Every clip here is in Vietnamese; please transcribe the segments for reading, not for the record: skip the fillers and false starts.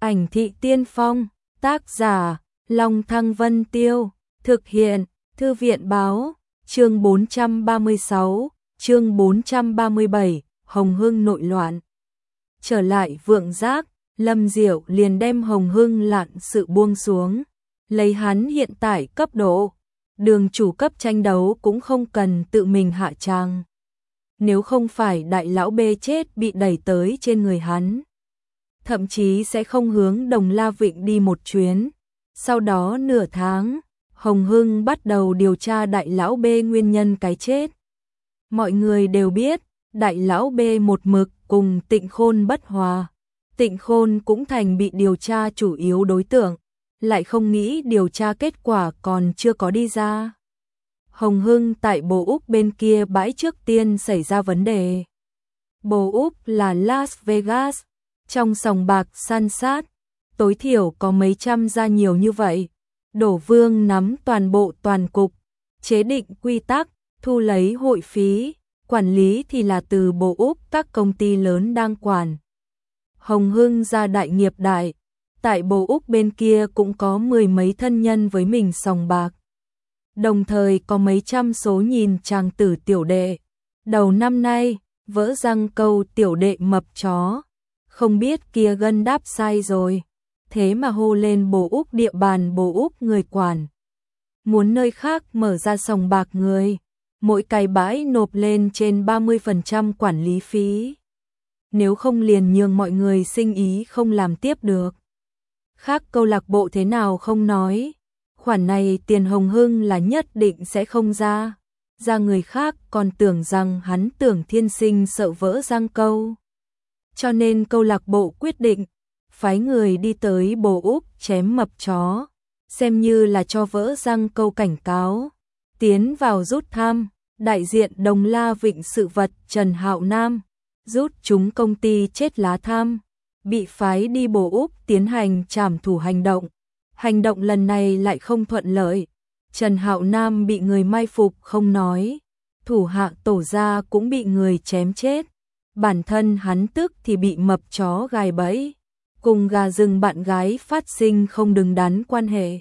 Ảnh thị tiên phong, tác giả, Long Thăng Vân Tiêu, thực hiện, Thư viện báo, chương 436, chương 437, Hồng Hưng nội loạn. Trở lại Vượng Giác, Lâm Diệu liền đem Hồng Hưng lạn sự buông xuống, lấy hắn hiện tại cấp độ, đường chủ cấp tranh đấu cũng không cần tự mình hạ tràng. Nếu không phải đại lão bê chết bị đẩy tới trên người hắn, thậm chí sẽ không hướng Đồng La Vịnh đi một chuyến. Sau đó nửa tháng, Hồng Hưng bắt đầu điều tra đại lão bê nguyên nhân cái chết. Mọi người đều biết, đại lão bê một mực cùng Tịnh Khôn bất hòa. Tịnh Khôn cũng thành bị điều tra chủ yếu đối tượng, lại không nghĩ điều tra kết quả còn chưa có đi ra. Hồng Hưng tại Bồ Úc bên kia bãi trước tiên xảy ra vấn đề. Bồ Úc là Las Vegas, trong sòng bạc san sát, tối thiểu có mấy trăm gia nhiều như vậy. Đổ Vương nắm toàn bộ toàn cục, chế định quy tắc, thu lấy hội phí, quản lý thì là từ Bồ Úc các công ty lớn đang quản. Hồng Hưng gia đại nghiệp đại, tại Bồ Úc bên kia cũng có mười mấy thân nhân với mình sòng bạc. Đồng thời có mấy trăm số nhìn chàng tử tiểu đệ. Đầu năm nay, vỡ răng câu tiểu đệ mập chó, không biết kia gân đáp sai rồi, thế mà hô lên Bồ Úc địa bàn Bồ Úc người quản. Muốn nơi khác mở ra sòng bạc người, mỗi cái bãi nộp lên trên 30% quản lý phí. Nếu không liền nhường mọi người sinh ý không làm tiếp được. Khác câu lạc bộ thế nào không nói, khoản này tiền Hồng Hưng là nhất định sẽ không ra. Ra người khác còn tưởng rằng hắn Tưởng Thiên Sinh sợ vỡ răng câu. Cho nên câu lạc bộ quyết định phái người đi tới Bồ Úc chém mập chó, xem như là cho vỡ răng câu cảnh cáo. Tiến vào rút thăm, đại diện Đồng La Vịnh sự vật Trần Hạo Nam rút chúng công ty chết lá thăm, bị phái đi Bồ Úc tiến hành trảm thủ hành động. Hành động lần này lại không thuận lợi, Trần Hạo Nam bị người mai phục không nói, thủ hạ tổ gia cũng bị người chém chết, bản thân hắn tức thì bị mập chó gài bẫy, cùng gà rừng bạn gái phát sinh không đứng đắn quan hệ.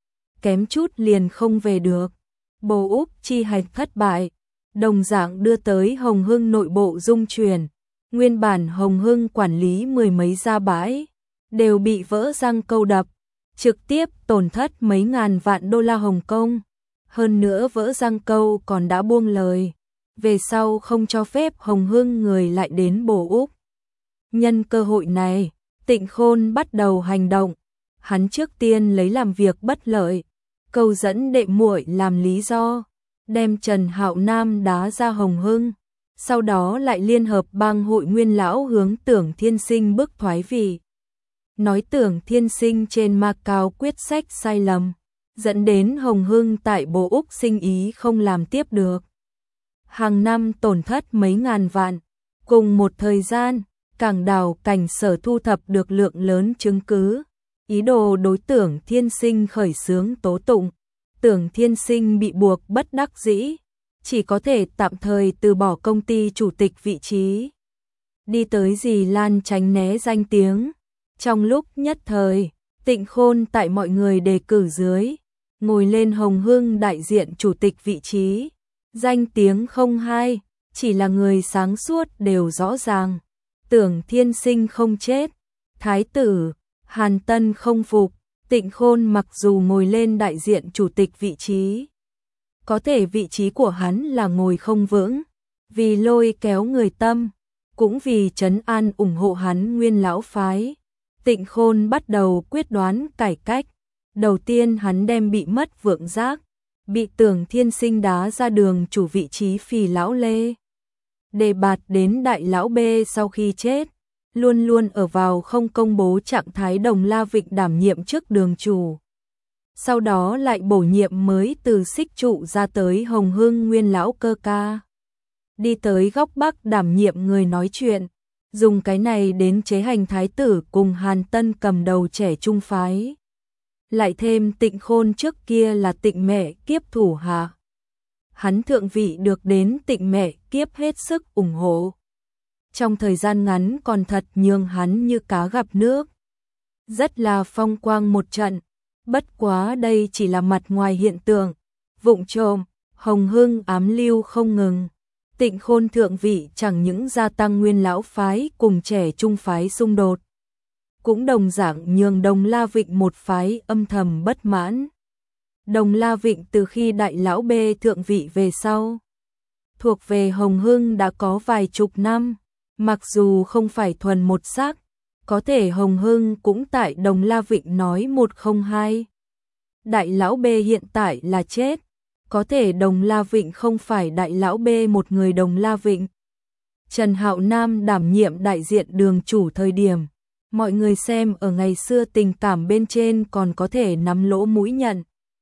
Kém chút liền không về được, Bồ Úc chi hành thất bại, đồng dạng đưa tới Hồng Hưng nội bộ dung chuyển. Nguyên bản Hồng Hưng quản lý mười mấy gia bãi, đều bị vỡ răng câu đập, trực tiếp tổn thất mấy ngàn vạn đô la Hồng Kông. Hơn nữa vỡ răng câu còn đã buông lời, về sau không cho phép Hồng Hưng người lại đến Bồ Úc. Nhân cơ hội này, Tịnh Khôn bắt đầu hành động. Hắn trước tiên lấy làm việc bất lợi, câu dẫn đệ muội làm lý do, đem Trần Hạo Nam đá ra Hồng Hưng. Sau đó lại liên hợp bang hội nguyên lão hướng Tưởng Thiên Sinh bức thoái vị. Nói Tưởng Thiên Sinh trên Macau quyết sách sai lầm, dẫn đến Hồng Hưng tại Bồ Úc sinh ý không làm tiếp được. Hàng năm tổn thất mấy ngàn vạn. Cùng một thời gian, Cảng Đào cảnh sở thu thập được lượng lớn chứng cứ, ý đồ đối Tưởng Thiên Sinh khởi xướng tố tụng. Tưởng Thiên Sinh bị buộc bất đắc dĩ, chỉ có thể tạm thời từ bỏ công ty chủ tịch vị trí, đi tới Dì Lan tránh né danh tiếng. Trong lúc nhất thời, Tịnh Khôn tại mọi người đề cử dưới, ngồi lên Hồng Hưng đại diện chủ tịch vị trí. Danh tiếng không hay, chỉ là người sáng suốt đều rõ ràng. Tưởng Thiên Sinh không chết, Thái tử Hàn Tân không phục. Tịnh Khôn mặc dù ngồi lên đại diện chủ tịch vị trí, có thể vị trí của hắn là ngồi không vững, vì lôi kéo người tâm, cũng vì trấn an ủng hộ hắn nguyên lão phái. Tịnh Khôn bắt đầu quyết đoán cải cách. Đầu tiên hắn đem bị mất Vượng Giác, bị Tưởng Thiên Sinh đá ra đường chủ vị trí Phì lão Lê. Đề bạt đến đại lão B sau khi chết, luôn luôn ở vào không công bố trạng thái Đồng La Vịnh đảm nhiệm chức đường chủ. Sau đó lại bổ nhiệm mới từ Xích Trụ ra tới Hồng Hưng nguyên lão Cơ Ca. Đi tới góc Bắc đảm nhiệm người nói chuyện, dùng cái này đến chế hành thái tử cùng Hàn Tân cầm đầu trẻ trung phái. Lại thêm Tịnh Khôn trước kia là Tịnh Mẹ Kiếp thủ hạ. Hắn thượng vị được đến Tịnh Mẹ Kiếp hết sức ủng hộ. Trong thời gian ngắn còn thật nhường hắn như cá gặp nước. rất là phong quang một trận, bất quá đây chỉ là mặt ngoài hiện tượng, vụng trộm, Hồng Hưng ám lưu không ngừng. Tịnh Khôn thượng vị chẳng những gia tăng Nguyên lão phái cùng Trẻ Trung phái xung đột, cũng đồng dạng nhường Đồng La Vịnh một phái âm thầm bất mãn. Đồng La Vịnh từ khi đại lão B thượng vị về sau, thuộc về Hồng Hưng đã có vài chục năm, mặc dù không phải thuần một sắc, có thể Hồng Hưng cũng tại Đồng La Vịnh nói một không hai. Đại lão B hiện tại là chết, có thể Đồng La Vịnh không phải đại lão B một người Đồng La Vịnh. Trần Hạo Nam đảm nhiệm đại diện đường chủ thời điểm, mọi người xem ở ngày xưa tình cảm bên trên còn có thể nắm lỗ mũi nhận.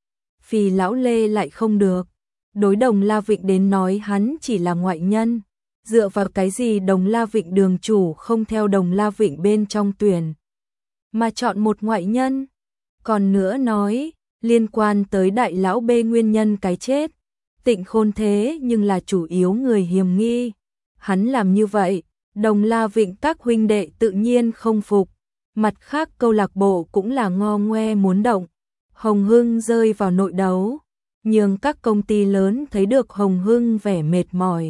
Phì lão Lê lại không được, đối Đồng La Vịnh đến nói hắn chỉ là ngoại nhân, dựa vào cái gì Đồng La Vịnh đường chủ không theo Đồng La Vịnh bên trong tuyển, mà chọn một ngoại nhân. Còn nữa nói, liên quan tới đại lão B nguyên nhân cái chết, Tịnh Khôn thế nhưng là chủ yếu người hiềm nghi. Hắn làm như vậy, Đồng La Vịnh các huynh đệ tự nhiên không phục, mặt khác câu lạc bộ cũng là ngo ngoe muốn động. Hồng Hưng rơi vào nội đấu, nhưng các công ty lớn thấy được Hồng Hưng vẻ mệt mỏi.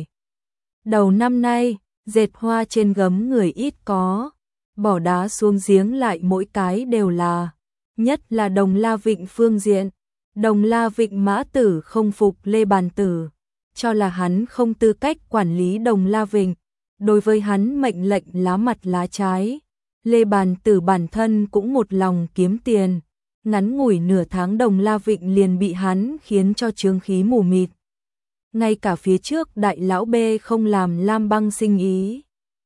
Đầu năm nay, dệt hoa trên gấm người ít có, bỏ đá xuống giếng lại mỗi cái đều là, nhất là Đồng La Vịnh phương diện. Đồng La Vịnh mã tử không phục Lê Bàn Tử, cho là hắn không tư cách quản lý Đồng La Vịnh, đối với hắn mệnh lệnh lá mặt lá trái. Lê Bàn Tử bản thân cũng một lòng kiếm tiền, ngắn ngủi nửa tháng Đồng La Vịnh liền bị hắn khiến cho chướng khí mù mịt. Ngay cả phía trước đại lão B không làm Lam Băng sinh ý,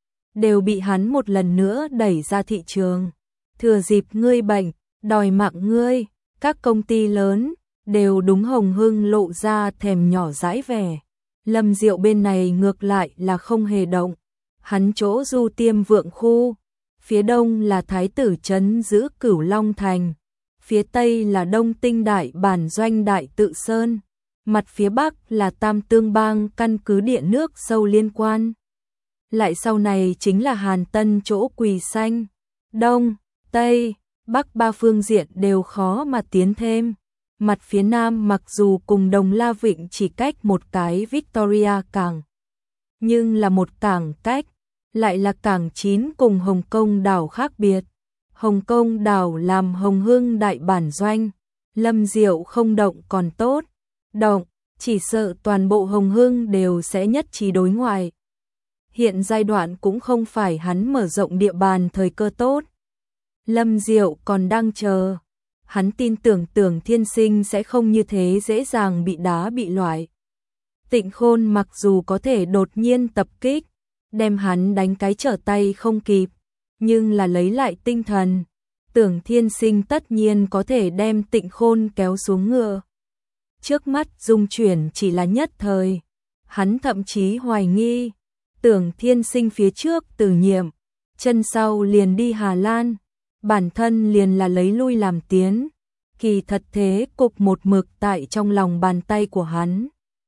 đều bị hắn một lần nữa đẩy ra thị trường. Thừa dịp ngươi bệnh, đòi mạng ngươi, các công ty lớn đều đúng Hồng Hưng lộ ra thèm nhỏ dãi vẻ. Lâm Diệu bên này ngược lại là không hề động, hắn chỗ Du Tiêm Vượng khu, phía đông là Thái tử trấn giữ Cửu Long Thành, phía tây là Đông Tinh Đại bản doanh Đại Tự Sơn, mặt phía bắc là Tam Tương Bang căn cứ điện nước sâu liên quan. Lại sau này chính là Hàn Tân chỗ Quỳ Xanh, đông, tây, bắc ba phương diện đều khó mà tiến thêm. Mặt phía nam mặc dù cùng Đồng La Vịnh chỉ cách một cái Victoria cảng, nhưng là một cảng cách, lại là cảng 9 cùng Hồng Kông đảo khác biệt. Hồng Kông đảo làm Hồng Hưng đại bản doanh, Lâm Diệu không động còn tốt, động, chỉ sợ toàn bộ Hồng Hưng đều sẽ nhất trí đối ngoại. Hiện giai đoạn cũng không phải hắn mở rộng địa bàn thời cơ tốt. Lâm Diệu còn đang chờ. Hắn tin tưởng Tưởng Thiên Sinh sẽ không như thế dễ dàng bị đá bị loại. Tịnh Khôn mặc dù có thể đột nhiên tập kích, đem hắn đánh cái trở tay không kịp, nhưng là lấy lại tinh thần. Tưởng Thiên Sinh tất nhiên có thể đem Tịnh Khôn kéo xuống ngựa. Trước mắt dung chuyển chỉ là nhất thời. Hắn thậm chí hoài nghi, Tưởng Thiên Sinh phía trước từ nhiệm, chân sau liền đi Hà Lan. Bản thân liền là lấy lui làm tiến, kỳ thật thế cục một mực tại trong lòng bàn tay của hắn.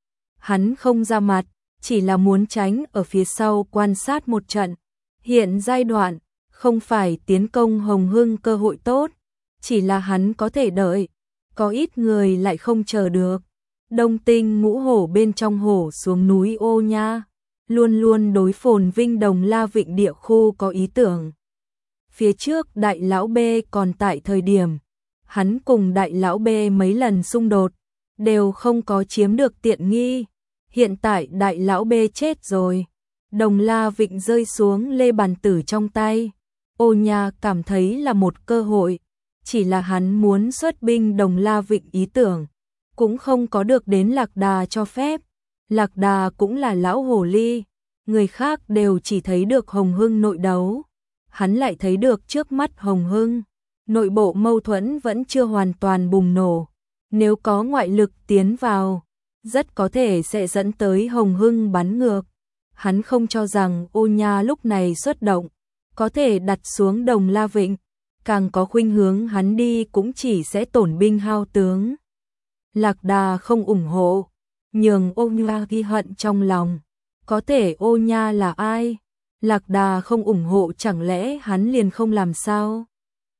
Hắn không ra mặt, chỉ là muốn tránh ở phía sau quan sát một trận. Hiện giai đoạn, không phải tiến công Hồng Hưng cơ hội tốt, chỉ là hắn có thể đợi, có ít người lại không chờ được. Đông Tinh Ngũ Hổ bên trong hổ xuống núi Ô Nha, luôn luôn đối phồn vinh Đồng La Vịnh địa khu có ý tưởng. Phía trước đại lão B còn tại thời điểm, hắn cùng đại lão B mấy lần xung đột, đều không có chiếm được tiện nghi. Hiện tại đại lão B chết rồi, Đồng La Vịnh rơi xuống Lê Bàn Tử trong tay. Ô Nha cảm thấy là một cơ hội, chỉ là hắn muốn xuất binh Đồng La Vịnh ý tưởng, cũng không có được đến Lạc Đà cho phép. Lạc Đà cũng là lão hồ ly, người khác đều chỉ thấy được Hồng Hưng nội đấu. Hắn lại thấy được trước mắt Hồng Hưng, nội bộ mâu thuẫn vẫn chưa hoàn toàn bùng nổ. Nếu có ngoại lực tiến vào, rất có thể sẽ dẫn tới Hồng Hưng bắn ngược. Hắn không cho rằng Ô Nha lúc này xuất động, có thể đặt xuống Đồng La Vịnh, càng có khuynh hướng hắn đi cũng chỉ sẽ tổn binh hao tướng. Lạc Đà không ủng hộ, nhường Ô Nha ghi hận trong lòng. Có thể Ô Nha là ai? Lạc Đà không ủng hộ chẳng lẽ hắn liền không làm sao?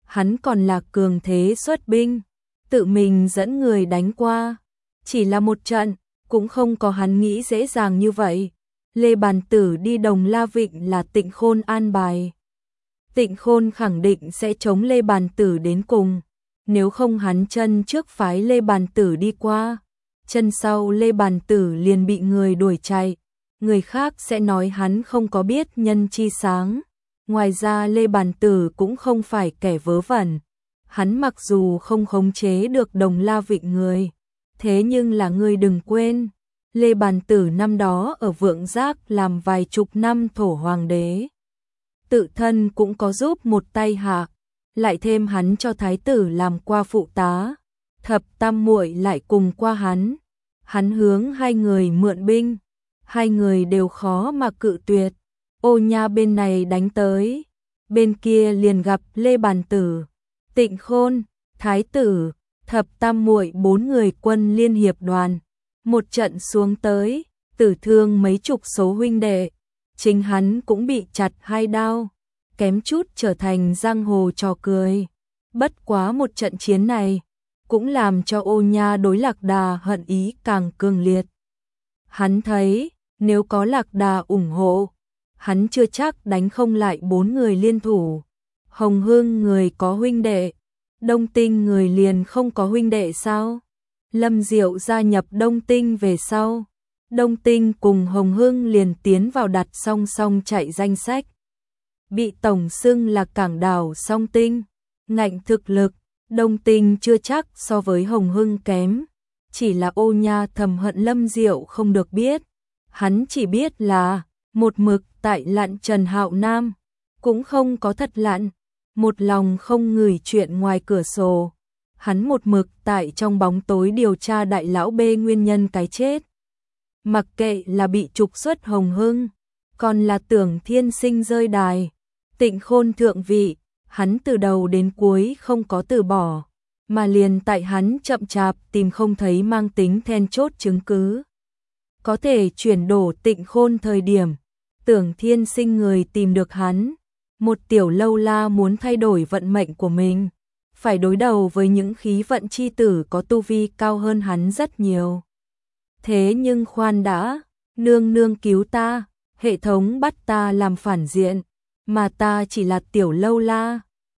hắn còn là cường thế xuất binh, tự mình dẫn người đánh qua. Chỉ là một trận, cũng không có hắn nghĩ dễ dàng như vậy. Lê Bàn Tử đi Đồng La Vịnh là Tịnh Khôn an bài. Tịnh Khôn khẳng định sẽ chống Lê Bàn Tử đến cùng. Nếu không hắn chân trước phái Lê Bàn Tử đi qua, chân sau Lê Bàn Tử liền bị người đuổi chạy. Người khác sẽ nói hắn không có biết nhân chi sáng. Ngoài ra Lê Bàn Tử cũng không phải kẻ vớ vẩn. Hắn mặc dù không khống chế được Đồng La Vịnh người, thế nhưng là người đừng quên, Lê Bàn Tử năm đó ở Vượng Giác làm vài chục năm thổ hoàng đế. Tự thân cũng có giúp một tay hạ, lại thêm hắn cho thái tử làm qua phụ tá, Thập Tam muội lại cùng qua hắn. Hắn hướng hai người mượn binh, hai người đều khó mà cự tuyệt. Ô Nha bên này đánh tới, bên kia liền gặp Lê Bàn Tử, Tịnh Khôn, thái tử, Thập Tam muội bốn người quân liên hiệp đoàn. Một trận xuống tới, tử thương mấy chục số huynh đệ, chính hắn cũng bị chặt hai đao, kém chút trở thành giang hồ trò cười. Bất quá một trận chiến này, cũng làm cho Ô Nha đối Lạc Đà hận ý càng cường liệt. Hắn thấy, nếu có Lạc Đà ủng hộ, hắn chưa chắc đánh không lại bốn người liên thủ. Hồng Hương người có huynh đệ, Đông Tinh người liền không có huynh đệ sao? Lâm Diệu gia nhập Đông Tinh về sau, Đông Tinh cùng Hồng Hương liền tiến vào đặt song song chạy danh sách. Bị tổng xưng là cảng đảo song tinh, ngạnh thực lực, Đông Tinh chưa chắc so với Hồng Hương kém. Chỉ là Ô Nha thầm hận Lâm Diệu không được biết. Hắn chỉ biết là một mực tại lặn Trần Hạo Nam, cũng không có thật lặn, một lòng không ngửi chuyện ngoài cửa sổ. Hắn một mực tại trong bóng tối điều tra đại lão B nguyên nhân cái chết. Mặc kệ là bị trục xuất Hồng Hưng, còn là Tưởng Thiên Sinh rơi đài, Tịnh Khôn thượng vị, hắn từ đầu đến cuối không có từ bỏ, mà liền tại hắn chậm chạp tìm không thấy mang tính then chốt chứng cứ có thể chuyển đổ Tịnh Khôn thời điểm, Tưởng Thiên Sinh người tìm được hắn. Một tiểu lâu la muốn thay đổi vận mệnh của mình, phải đối đầu với những khí vận chi tử có tu vi cao hơn hắn rất nhiều. Thế nhưng khoan đã, nương nương cứu ta, hệ thống bắt ta làm phản diện, mà ta chỉ là tiểu lâu la,